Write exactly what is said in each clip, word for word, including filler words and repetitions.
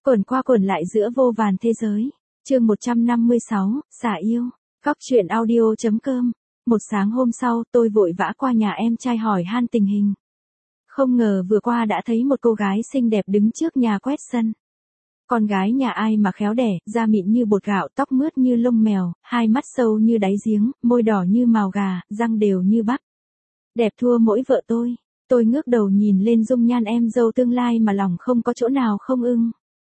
Quẩn qua quẩn lại giữa vô vàn thế giới. Chương một trăm năm mươi sáu, xả yêu. Cóc truyện audio chấm com. Một sáng hôm sau, tôi vội vã qua nhà em trai hỏi han tình hình. Không ngờ vừa qua đã thấy một cô gái xinh đẹp đứng trước nhà quét sân. Con gái nhà ai mà khéo đẻ, da mịn như bột gạo, tóc mướt như lông mèo, hai mắt sâu như đáy giếng, môi đỏ như mào gà, răng đều như bắp. Đẹp thua mỗi vợ tôi. Tôi ngước đầu nhìn lên dung nhan em dâu tương lai mà lòng không có chỗ nào không ưng.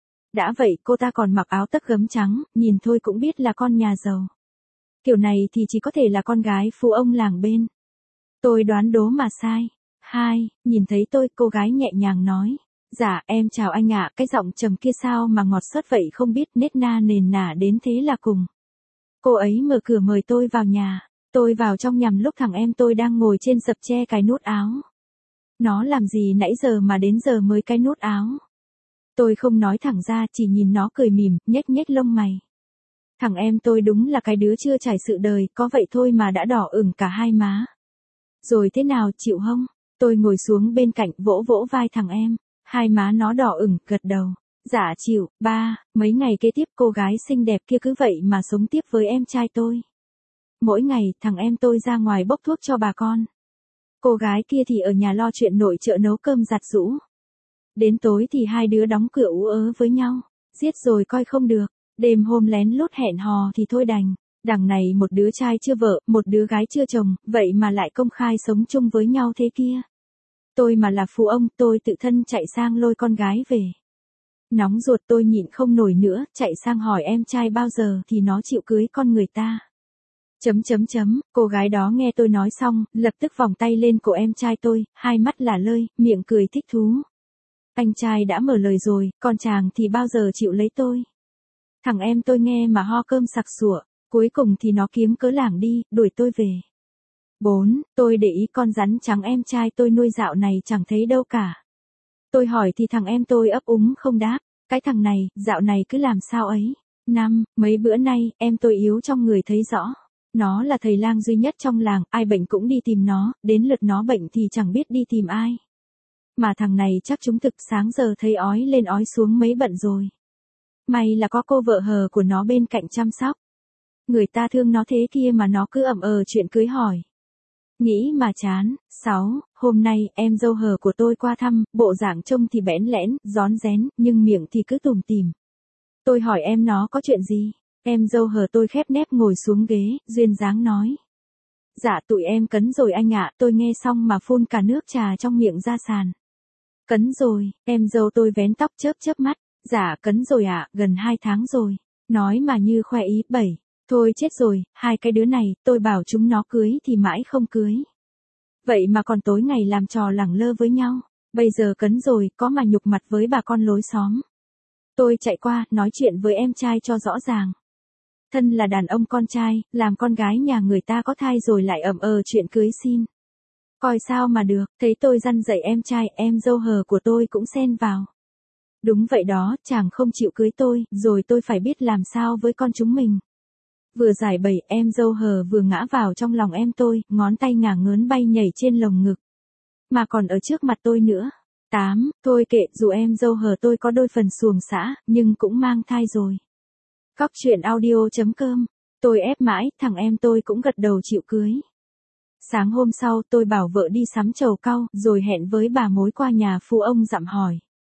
Đã vậy cô ta còn mặc áo tất gấm trắng, nhìn thôi cũng biết là con nhà giàu. Kiểu này thì chỉ có thể là con gái phú ông làng bên. Tôi đoán đố mà sai. Hai, nhìn thấy tôi, cô gái nhẹ nhàng nói. Dạ, em chào anh ạ, cái giọng trầm kia sao mà ngọt xớt vậy không biết, nết na nền nả đến thế là cùng. Cô ấy mở cửa mời tôi vào nhà. Tôi vào trong nhằm lúc thằng em tôi đang ngồi trên sập tre cài nút áo. Nó làm gì nãy giờ mà đến giờ mới cài nút áo. Tôi không nói thẳng ra, chỉ nhìn nó cười mỉm, nhếch nhếch lông mày. Thằng em tôi đúng là cái đứa chưa trải sự đời, có vậy thôi mà đã đỏ ửng cả hai má. Rồi thế nào, chịu không? Tôi ngồi xuống bên cạnh, vỗ vỗ vai thằng em. Hai má nó đỏ ửng, gật đầu. Dạ chịu, ba. Mấy ngày kế tiếp cô gái xinh đẹp kia cứ vậy mà sống tiếp với em trai tôi. Mỗi ngày, thằng em tôi ra ngoài bốc thuốc cho bà con. Cô gái kia thì ở nhà lo chuyện nội trợ nấu cơm giặt giũ. Đến tối thì hai đứa đóng cửa ú ớ với nhau. Giết rồi coi không được. Đêm hôm lén lút hẹn hò thì thôi đành. Đằng này một đứa trai chưa vợ, một đứa gái chưa chồng, vậy mà lại công khai sống chung với nhau thế kia. Tôi mà là phú ông, tôi tự thân chạy sang lôi con gái về. Nóng ruột tôi nhịn không nổi nữa, chạy sang hỏi em trai bao giờ thì nó chịu cưới con người ta. Chấm chấm chấm, cô gái đó nghe tôi nói xong, lập tức vòng tay lên cổ em trai tôi, hai mắt lả lơi, miệng cười thích thú. Anh trai đã mở lời rồi, con chàng thì bao giờ chịu lấy tôi. Thằng em tôi nghe mà ho cơm sặc sủa, cuối cùng thì nó kiếm cớ lảng đi, đuổi tôi về. Bốn, tôi để ý con rắn trắng em trai tôi nuôi dạo này chẳng thấy đâu cả. Tôi hỏi thì thằng em tôi ấp úng không đáp, cái thằng này, dạo này cứ làm sao ấy. Năm, mấy bữa nay, em tôi yếu trong người thấy rõ. Nó là thầy lang duy nhất trong làng, ai bệnh cũng đi tìm nó, đến lượt nó bệnh thì chẳng biết đi tìm ai. Mà thằng này chắc chúng thực sáng giờ thấy ói lên ói xuống mấy bận rồi. May là có cô vợ hờ của nó bên cạnh chăm sóc. Người ta thương nó thế kia mà nó cứ ậm ờ chuyện cưới hỏi. Nghĩ mà chán. Sáu, hôm nay em dâu hờ của tôi qua thăm, bộ dạng trông thì bẽn lẽn, rón rén, nhưng miệng thì cứ tủm tỉm. Tôi hỏi em nó có chuyện gì? Em dâu hờ tôi khép nép ngồi xuống ghế, duyên dáng nói. Dạ tụi em cấn rồi anh ạ, tôi nghe xong mà phun cả nước trà trong miệng ra sàn. Cấn rồi, em dâu tôi vén tóc chớp chớp mắt. Dạ cấn rồi ạ, gần hai tháng rồi. Nói mà như khoe ý. Bảy, thôi chết rồi, hai cái đứa này, tôi bảo chúng nó cưới thì mãi không cưới. Vậy mà còn tối ngày làm trò lẳng lơ với nhau. Bây giờ cấn rồi, có mà nhục mặt với bà con lối xóm. Tôi chạy qua, nói chuyện với em trai cho rõ ràng. Thân là đàn ông con trai, làm con gái nhà người ta có thai rồi lại ậm ờ chuyện cưới xin. Coi sao mà được, thấy tôi răn dạy em trai, em dâu hờ của tôi cũng xen vào. Đúng vậy đó, chàng không chịu cưới tôi, rồi tôi phải biết làm sao với con chúng mình. Vừa giải bày, em dâu hờ vừa ngã vào trong lòng em tôi, ngón tay ngả ngớn bay nhảy trên lồng ngực. Mà còn ở trước mặt tôi nữa. Tám, thôi kệ, dù em dâu hờ tôi có đôi phần xuồng xã, nhưng cũng mang thai rồi. Cóc truyện audio chấm com. Tôi ép mãi, thằng em tôi cũng gật đầu chịu cưới. Sáng hôm sau, tôi bảo vợ đi sắm trầu cau, rồi hẹn với bà mối qua nhà phú ông dặm hỏi.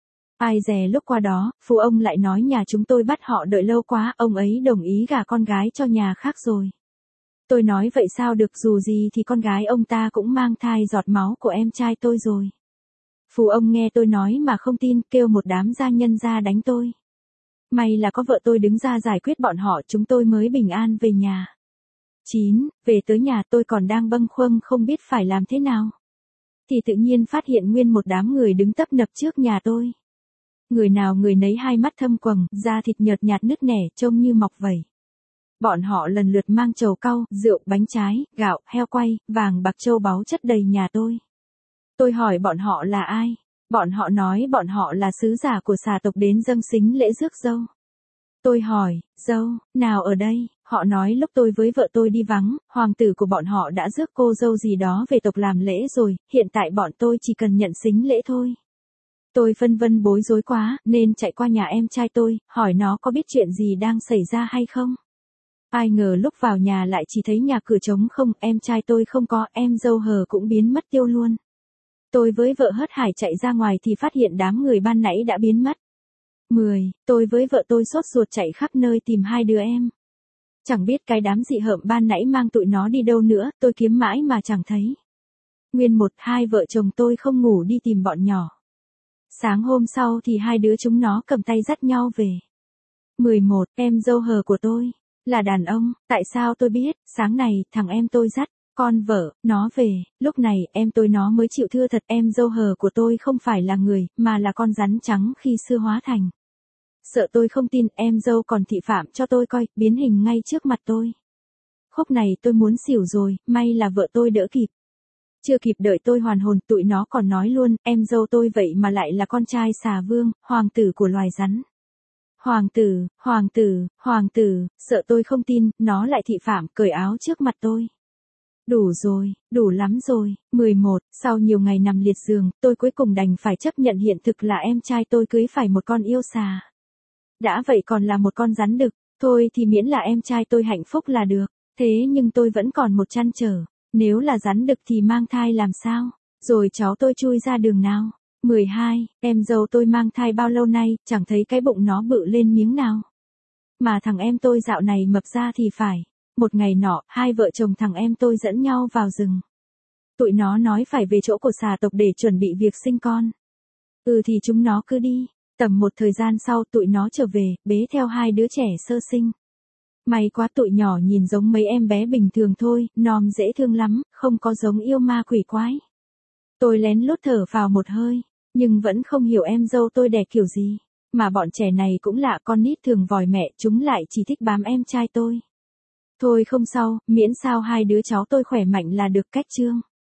Ai dè lúc qua đó, phú ông lại nói nhà chúng tôi bắt họ đợi lâu quá, ông ấy đồng ý gả con gái cho nhà khác rồi. Tôi nói vậy sao được, dù gì thì con gái ông ta cũng mang thai giọt máu của em trai tôi rồi. Phú ông nghe tôi nói mà không tin, kêu một đám gia nhân ra đánh tôi. May là có vợ tôi đứng ra giải quyết bọn họ, chúng tôi mới bình an về nhà. Chín, về tới nhà tôi còn đang bâng khuâng không biết phải làm thế nào. Thì tự nhiên phát hiện nguyên một đám người đứng tấp nập trước nhà tôi. Người nào người nấy hai mắt thâm quầng, da thịt nhợt nhạt nứt nẻ, trông như mọc vẩy. Bọn họ lần lượt mang trầu cau, rượu, bánh trái, gạo, heo quay, vàng bạc châu báu chất đầy nhà tôi. Tôi hỏi bọn họ là ai? Bọn họ nói bọn họ là sứ giả của xà tộc đến dâng sính lễ rước dâu. Tôi hỏi, dâu, nào ở đây? Họ nói lúc tôi với vợ tôi đi vắng, hoàng tử của bọn họ đã rước cô dâu gì đó về tộc làm lễ rồi, hiện tại bọn tôi chỉ cần nhận sính lễ thôi. Tôi phân vân bối rối quá, nên chạy qua nhà em trai tôi, hỏi nó có biết chuyện gì đang xảy ra hay không. Ai ngờ lúc vào nhà lại chỉ thấy nhà cửa trống không, em trai tôi không có, em dâu hờ cũng biến mất tiêu luôn. Tôi với vợ hớt hải chạy ra ngoài thì phát hiện đám người ban nãy đã biến mất. mười. Tôi với vợ tôi sốt ruột chạy khắp nơi tìm hai đứa em. Chẳng biết cái đám dị hợm ban nãy mang tụi nó đi đâu nữa, tôi kiếm mãi mà chẳng thấy. Nguyên một hai vợ chồng tôi không ngủ đi tìm bọn nhỏ. Sáng hôm sau thì hai đứa chúng nó cầm tay dắt nhau về. mười một. Em dâu hờ của tôi là đàn ông, tại sao tôi biết, sáng này thằng em tôi dắt con vợ nó về, lúc này em tôi nó mới chịu thưa thật, em dâu hờ của tôi không phải là người, mà là con rắn trắng khi xưa hóa thành. Sợ tôi không tin, em dâu còn thị phạm cho tôi coi, biến hình ngay trước mặt tôi. Khúc này tôi muốn xỉu rồi, may là vợ tôi đỡ kịp. Chưa kịp đợi tôi hoàn hồn, tụi nó còn nói luôn, em dâu tôi vậy mà lại là con trai xà vương, hoàng tử của loài rắn. Hoàng tử, hoàng tử, hoàng tử, sợ tôi không tin, nó lại thị phạm, cởi áo trước mặt tôi. Đủ rồi, đủ lắm rồi. mười một. Sau nhiều ngày nằm liệt giường, tôi cuối cùng đành phải chấp nhận hiện thực là em trai tôi cưới phải một con yêu xà. Đã vậy còn là một con rắn đực, thôi thì miễn là em trai tôi hạnh phúc là được. Thế nhưng tôi vẫn còn một trăn trở, nếu là rắn đực thì mang thai làm sao? Rồi cháu tôi chui ra đường nào? mười hai. Em dâu tôi mang thai bao lâu nay, chẳng thấy cái bụng nó bự lên miếng nào. Mà thằng em tôi dạo này mập ra thì phải. Một ngày nọ, hai vợ chồng thằng em tôi dẫn nhau vào rừng. Tụi nó nói phải về chỗ của xà tộc để chuẩn bị việc sinh con. Ừ thì chúng nó cứ đi. Tầm một thời gian sau tụi nó trở về, bế theo hai đứa trẻ sơ sinh. May quá tụi nhỏ nhìn giống mấy em bé bình thường thôi, nom dễ thương lắm, không có giống yêu ma quỷ quái. Tôi lén lút thở vào một hơi, nhưng vẫn không hiểu em dâu tôi đẻ kiểu gì. Mà bọn trẻ này cũng lạ, con nít thường vòi mẹ, chúng lại chỉ thích bám em trai tôi. Thôi không sao, miễn sao hai đứa cháu tôi khỏe mạnh là được, cách chương.